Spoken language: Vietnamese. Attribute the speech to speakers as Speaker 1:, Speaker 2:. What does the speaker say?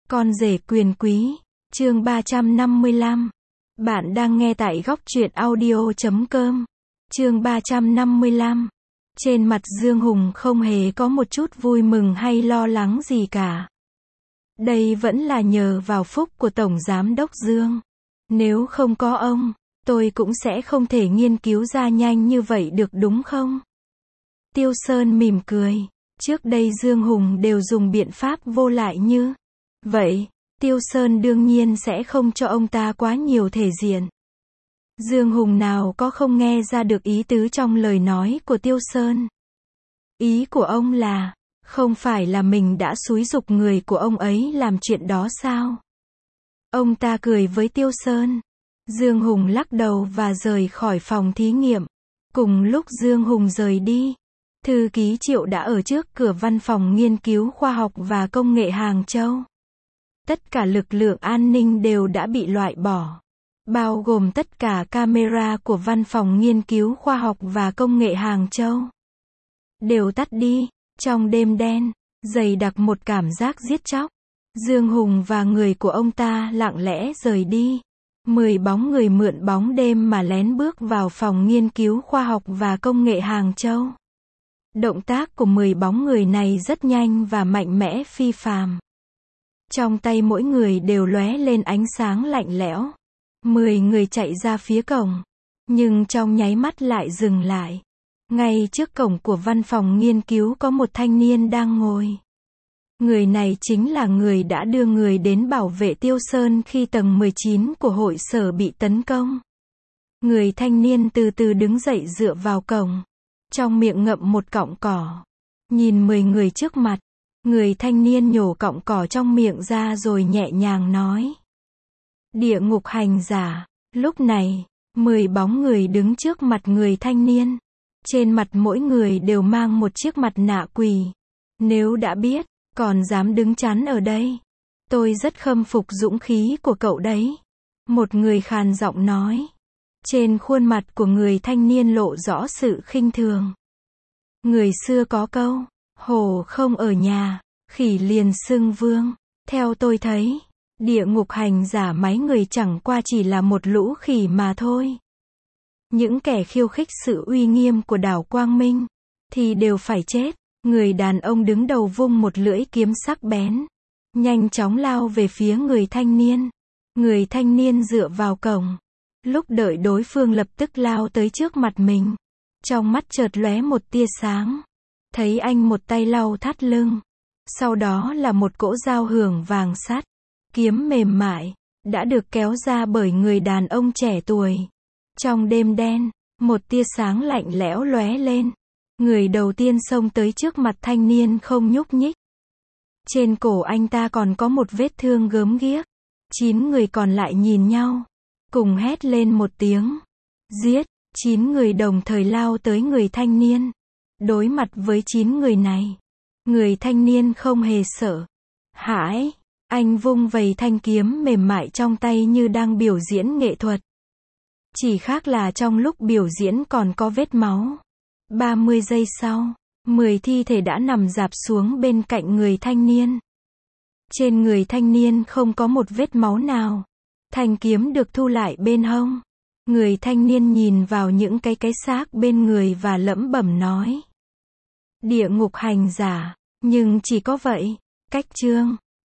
Speaker 1: Con rể quyền quý, chương 355. Bạn đang nghe tại góc truyện audio.com. Chương 355. Trên mặt Dương Hùng không hề có một chút vui mừng hay lo lắng gì cả. Đây vẫn là nhờ vào phúc của Tổng Giám đốc Dương. Nếu không có ông, tôi cũng sẽ không thể nghiên cứu ra nhanh như vậy được đúng không? Tiêu Sơn mỉm cười. Trước đây Dương Hùng đều dùng biện pháp vô lại như vậy, Tiêu Sơn đương nhiên sẽ không cho ông ta quá nhiều thể diện. Dương Hùng nào có không nghe ra được ý tứ trong lời nói của Tiêu Sơn. Ý của ông là, không phải là mình đã xúi giục người của ông ấy làm chuyện đó sao? Ông ta cười với Tiêu Sơn. Dương Hùng lắc đầu và rời khỏi phòng thí nghiệm. Cùng lúc Dương Hùng rời đi, thư ký Triệu đã ở trước cửa văn phòng nghiên cứu khoa học và công nghệ Hàng Châu. Tất cả lực lượng an ninh đều đã bị loại bỏ, bao gồm tất cả camera của văn phòng nghiên cứu khoa học và công nghệ Hàng Châu. Đều tắt đi. Trong đêm đen, dày đặc một cảm giác giết chóc. Dương Hùng và người của ông ta lặng lẽ rời đi. 10 bóng người mượn bóng đêm mà lén bước vào phòng nghiên cứu khoa học và công nghệ Hàng Châu. Động tác của 10 bóng người này rất nhanh và mạnh mẽ phi phàm. Trong tay mỗi người đều lóe lên ánh sáng lạnh lẽo. 10 người chạy ra phía cổng, nhưng trong nháy mắt lại dừng lại. Ngay trước cổng của văn phòng nghiên cứu có một thanh niên đang ngồi. Người này chính là người đã đưa người đến bảo vệ Tiêu Sơn khi tầng 19 của hội sở bị tấn công. Người thanh niên từ từ đứng dậy dựa vào cổng, trong miệng ngậm một cọng cỏ. Nhìn 10 người trước mặt, người thanh niên nhổ cọng cỏ trong miệng ra rồi nhẹ nhàng nói: Địa ngục hành giả. Lúc này, 10 bóng người đứng trước mặt người thanh niên. Trên mặt mỗi người đều mang một chiếc mặt nạ quỷ. Nếu đã biết, còn dám đứng chắn ở đây. Tôi rất khâm phục dũng khí của cậu đấy. Một người khàn giọng nói. Trên khuôn mặt của người thanh niên lộ rõ sự khinh thường. Người xưa có câu, hổ không ở nhà, khỉ liền xưng vương. Theo tôi thấy, địa ngục hành giả mấy người chẳng qua chỉ là một lũ khỉ mà thôi. Những kẻ khiêu khích sự uy nghiêm của đảo Quang Minh thì đều phải chết. Người đàn ông đứng đầu vung một lưỡi kiếm sắc bén, nhanh chóng lao về phía người thanh niên. Người thanh niên dựa vào cổng, lúc đợi đối phương lập tức lao tới trước mặt mình. Trong mắt chợt lóe một tia sáng. Thấy anh một tay lau thắt lưng, sau đó là một cỗ dao hưởng vàng sắt, kiếm mềm mại, đã được kéo ra bởi người đàn ông trẻ tuổi. Trong đêm đen, một tia sáng lạnh lẽo lóe lên. Người đầu tiên xông tới trước mặt thanh niên không nhúc nhích. Trên cổ anh ta còn có một vết thương gớm ghiếc. 9 người còn lại nhìn nhau, cùng hét lên một tiếng. Giết! 9 người đồng thời lao tới người thanh niên. Đối mặt với 9 người này, người thanh niên không hề sợ hãi. Anh vung vẩy thanh kiếm mềm mại trong tay như đang biểu diễn nghệ thuật. Chỉ khác là trong lúc biểu diễn còn có vết máu. 30 giây sau, 10 thi thể đã nằm rạp xuống bên cạnh người thanh niên. Trên người thanh niên không có một vết máu nào. Thanh kiếm được thu lại bên hông. Người thanh niên nhìn vào những cái xác bên người và lẩm bẩm nói: Địa ngục hành giả. Nhưng chỉ có vậy. Cách chương